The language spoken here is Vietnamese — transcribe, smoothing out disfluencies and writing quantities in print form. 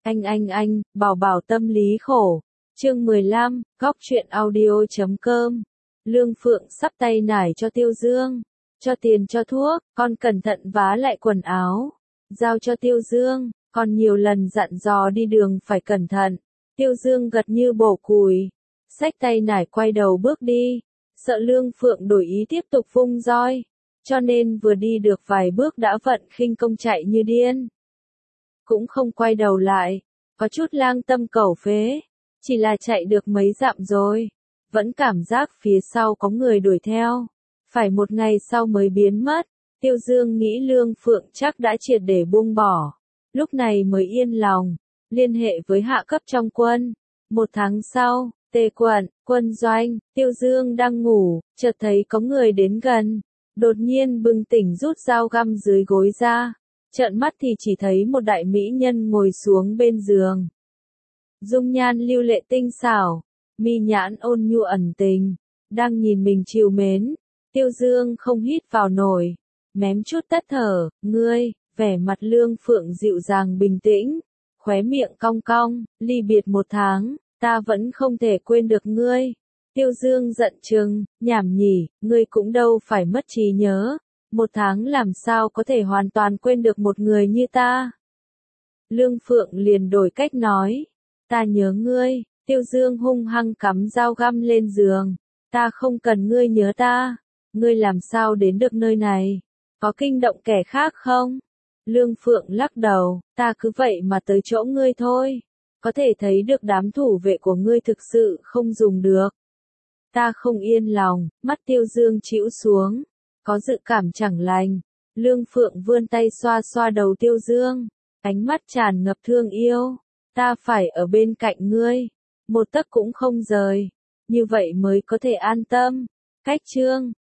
Anh, bảo bảo tâm lý khổ. Chương 15, góc truyện audio.com. Lương Phượng sắp tay nải cho Tiêu Dương. Cho tiền cho thuốc, con cẩn thận vá lại quần áo. Giao cho Tiêu Dương, con nhiều lần dặn dò đi đường phải cẩn thận. Tiêu Dương gật như bổ củi. Xách tay nải quay đầu bước đi. Sợ Lương Phượng đổi ý tiếp tục vung roi. Cho nên vừa đi được vài bước đã vận khinh công chạy như điên. Cũng không quay đầu lại. Có chút lang tâm cầu phế. Chỉ là chạy được mấy dặm rồi. Vẫn cảm giác phía sau có người đuổi theo. Phải một ngày sau mới biến mất. Tiêu Dương nghĩ Lương Phượng chắc đã triệt để buông bỏ. Lúc này mới yên lòng. Liên hệ với hạ cấp trong quân. Một tháng sau, Tề quận, quân doanh, Tiêu Dương đang ngủ, chợt thấy có người đến gần. Đột nhiên bừng tỉnh rút dao găm dưới gối ra. Trợn mắt thì chỉ thấy một đại mỹ nhân ngồi xuống bên giường. Dung nhan lưu lệ tinh xảo, mi nhãn ôn nhu ẩn tình, đang nhìn mình trìu mến. Tiêu Dương không hít vào nổi, mém chút tắt thở, ngươi, vẻ mặt Lương Phượng dịu dàng bình tĩnh, khóe miệng cong cong, ly biệt một tháng, ta vẫn không thể quên được ngươi. Tiêu Dương giận chừng, nhảm nhỉ, ngươi cũng đâu phải mất trí nhớ, một tháng làm sao có thể hoàn toàn quên được một người như ta. Lương Phượng liền đổi cách nói, ta nhớ ngươi. Tiêu Dương hung hăng cắm dao găm lên giường, ta không cần ngươi nhớ ta, ngươi làm sao đến được nơi này, có kinh động kẻ khác không? Lương Phượng lắc đầu, ta cứ vậy mà tới chỗ ngươi thôi, có thể thấy được đám thủ vệ của ngươi thực sự không dùng được. Ta không yên lòng, mắt Tiêu Dương chĩu xuống, có dự cảm chẳng lành. Lương Phượng vươn tay xoa xoa đầu Tiêu Dương, ánh mắt tràn ngập thương yêu, ta phải ở bên cạnh ngươi, một tấc cũng không rời, như vậy mới có thể an tâm. Cách chương